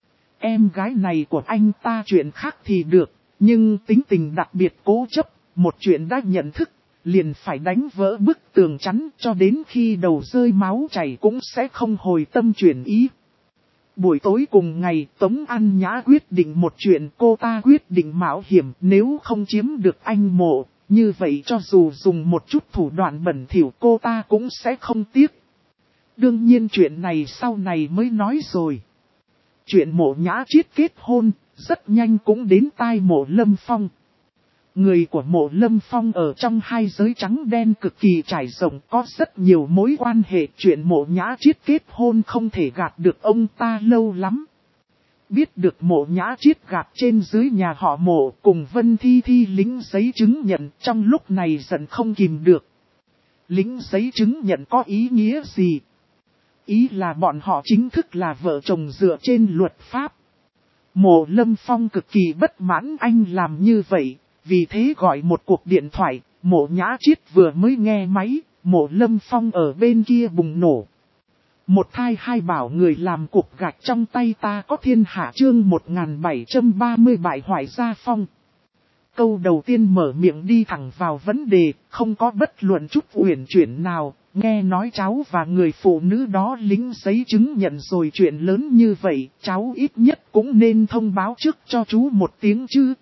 Em gái này của anh ta chuyện khác thì được, nhưng tính tình đặc biệt cố chấp, một chuyện đã nhận thức, liền phải đánh vỡ bức tường chắn cho đến khi đầu rơi máu chảy cũng sẽ không hồi tâm chuyển ý. Buổi tối cùng ngày Tống An Nhã quyết định một chuyện cô ta quyết định mạo hiểm nếu không chiếm được anh Mộ, như vậy cho dù dùng một chút thủ đoạn bẩn thỉu cô ta cũng sẽ không tiếc. Đương nhiên chuyện này sau này mới nói rồi. Chuyện Mộ Nhã Chiết kết hôn, rất nhanh cũng đến tai Mộ Lâm Phong. Người của Mộ Lâm Phong ở trong hai giới trắng đen cực kỳ trải rộng có rất nhiều mối quan hệ chuyện Mộ Nhã Chiết kết hôn không thể gạt được ông ta lâu lắm. Biết được Mộ Nhã Chiết gạt trên dưới nhà họ Mộ cùng Vân Thi Thi lính giấy chứng nhận trong lúc này giận không kìm được. Lính giấy chứng nhận có ý nghĩa gì? Ý là bọn họ chính thức là vợ chồng dựa trên luật pháp. Mộ Lâm Phong cực kỳ bất mãn anh làm như vậy, vì thế gọi một cuộc điện thoại, Mộ Nhã Chiết vừa mới nghe máy, Mộ Lâm Phong ở bên kia bùng nổ. Một thai hai bảo người làm cục gạch trong tay ta có thiên hạ chương 1730 bại hoại gia phong. Câu đầu tiên mở miệng đi thẳng vào vấn đề, không có bất luận chút uyển chuyển nào, nghe nói cháu và người phụ nữ đó lính giấy chứng nhận rồi chuyện lớn như vậy, cháu ít nhất cũng nên thông báo trước cho chú một tiếng chứ.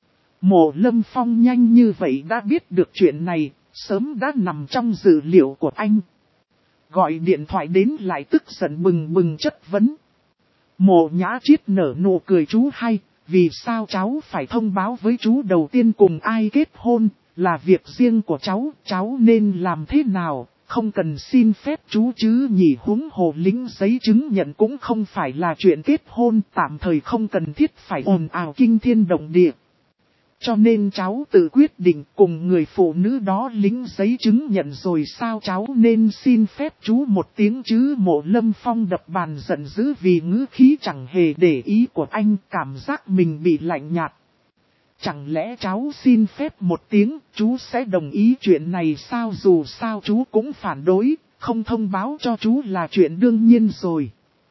Mộ Lâm Phong nhanh như vậy đã biết được chuyện này, sớm đã nằm trong dữ liệu của anh. Gọi điện thoại đến lại tức giận bừng bừng chất vấn. Mộ Nhã Chiết nở nụ cười chú hay, vì sao cháu phải thông báo với chú đầu tiên cùng ai kết hôn, là việc riêng của cháu nên làm thế nào, không cần xin phép chú chứ nhỉ huống hồ lính giấy chứng nhận cũng không phải là chuyện kết hôn tạm thời không cần thiết phải ồn ào kinh thiên động địa. Cho nên cháu tự quyết định cùng người phụ nữ đó lính giấy chứng nhận rồi sao cháu nên xin phép chú một tiếng chứ. Mộ Lâm Phong đập bàn giận dữ vì ngữ khí chẳng hề để ý của anh, cảm giác mình bị lạnh nhạt. Chẳng lẽ cháu xin phép một tiếng, chú sẽ đồng ý chuyện này sao? Dù sao chú cũng phản đối, không thông báo cho chú là chuyện đương nhiên rồi.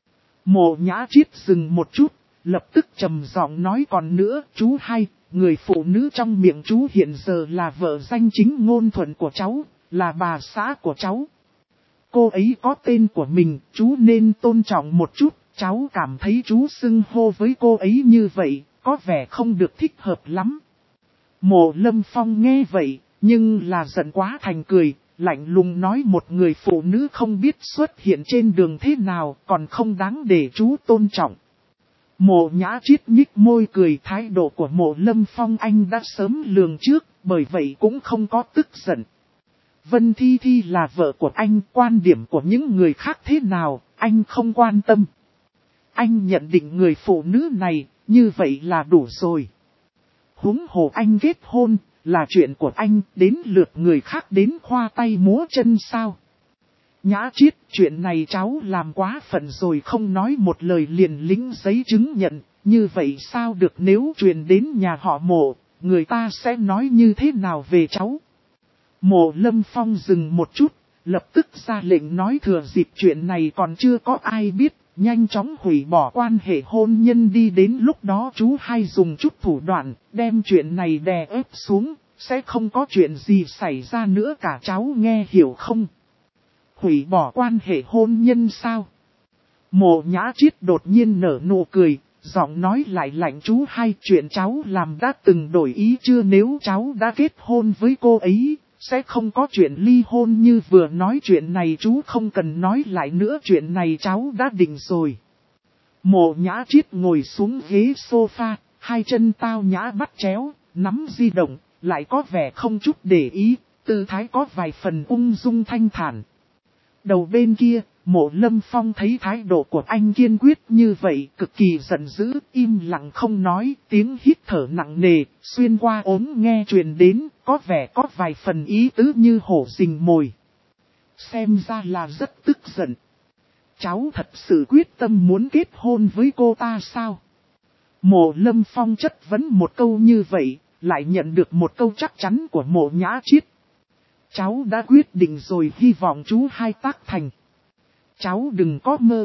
Mộ Nhã Chiết dừng một chút, lập tức trầm giọng nói còn nữa, chú hay, người phụ nữ trong miệng chú hiện giờ là vợ danh chính ngôn thuận của cháu, là bà xã của cháu. Cô ấy có tên của mình, chú nên tôn trọng một chút, cháu cảm thấy chú xưng hô với cô ấy như vậy, có vẻ không được thích hợp lắm. Mộ Lâm Phong nghe vậy, nhưng là giận quá thành cười, lạnh lùng nói một người phụ nữ không biết xuất hiện trên đường thế nào còn không đáng để chú tôn trọng. Mộ Nhã Chiết nhích môi cười, thái độ của Mộ Lâm Phong anh đã sớm lường trước, bởi vậy cũng không có tức giận. Vân Thi Thi là vợ của anh, quan điểm của những người khác thế nào, anh không quan tâm. Anh nhận định người phụ nữ này, như vậy là đủ rồi. Huống hồ anh kết hôn, là chuyện của anh, đến lượt người khác đến khoa tay múa chân sao. Nhã Chiết, chuyện này cháu làm quá phận rồi, không nói một lời liền lính giấy chứng nhận, như vậy sao được, nếu truyền đến nhà họ Mộ, người ta sẽ nói như thế nào về cháu. Mộ Lâm Phong dừng một chút, lập tức ra lệnh nói thừa dịp chuyện này còn chưa có ai biết, nhanh chóng hủy bỏ quan hệ hôn nhân đi, đến lúc đó chú hay dùng chút thủ đoạn, đem chuyện này đè ép xuống, sẽ không có chuyện gì xảy ra nữa cả, cháu nghe hiểu không? Hủy bỏ quan hệ hôn nhân sao? Mộ Nhã Chiết đột nhiên nở nụ cười, giọng nói lại lạnh, chú hay, chuyện cháu làm đã từng đổi ý chưa? Nếu cháu đã kết hôn với cô ấy, sẽ không có chuyện ly hôn như vừa nói, chuyện này chú không cần nói lại nữa, chuyện này cháu đã định rồi. Mộ Nhã Chiết ngồi xuống ghế sofa, hai chân tao nhã bắt chéo, nắm di động, lại có vẻ không chút để ý, tư thái có vài phần ung dung thanh thản. Đầu bên kia, Mộ Lâm Phong thấy thái độ của anh kiên quyết như vậy, cực kỳ giận dữ, im lặng không nói, tiếng hít thở nặng nề, xuyên qua ốm nghe truyền đến, có vẻ có vài phần ý tứ như hổ rình mồi. Xem ra là rất tức giận. Cháu thật sự quyết tâm muốn kết hôn với cô ta sao? Mộ Lâm Phong chất vấn một câu như vậy, lại nhận được một câu chắc chắn của Mộ Nhã Chiết. Cháu đã quyết định rồi, hy vọng chú hai tác thành. Cháu đừng có mơ.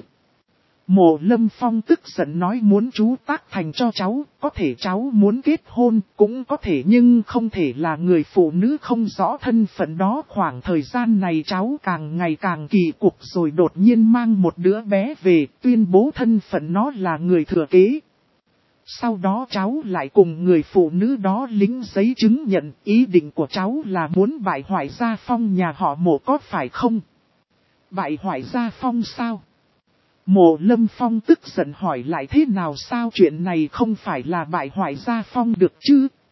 Mộ Lâm Phong tức giận nói, muốn chú tác thành cho cháu, có thể cháu muốn kết hôn, cũng có thể, nhưng không thể là người phụ nữ không rõ thân phận đó. Khoảng thời gian này cháu càng ngày càng kỳ cục rồi, đột nhiên mang một đứa bé về, tuyên bố thân phận nó là người thừa kế. Sau đó cháu lại cùng người phụ nữ đó lính giấy chứng nhận, ý định của cháu là muốn bại hoại gia phong nhà họ Mộ có phải không? Bại hoại gia phong sao? Mộ Lâm Phong tức giận hỏi lại, thế nào sao, chuyện này không phải là bại hoại gia phong được chứ?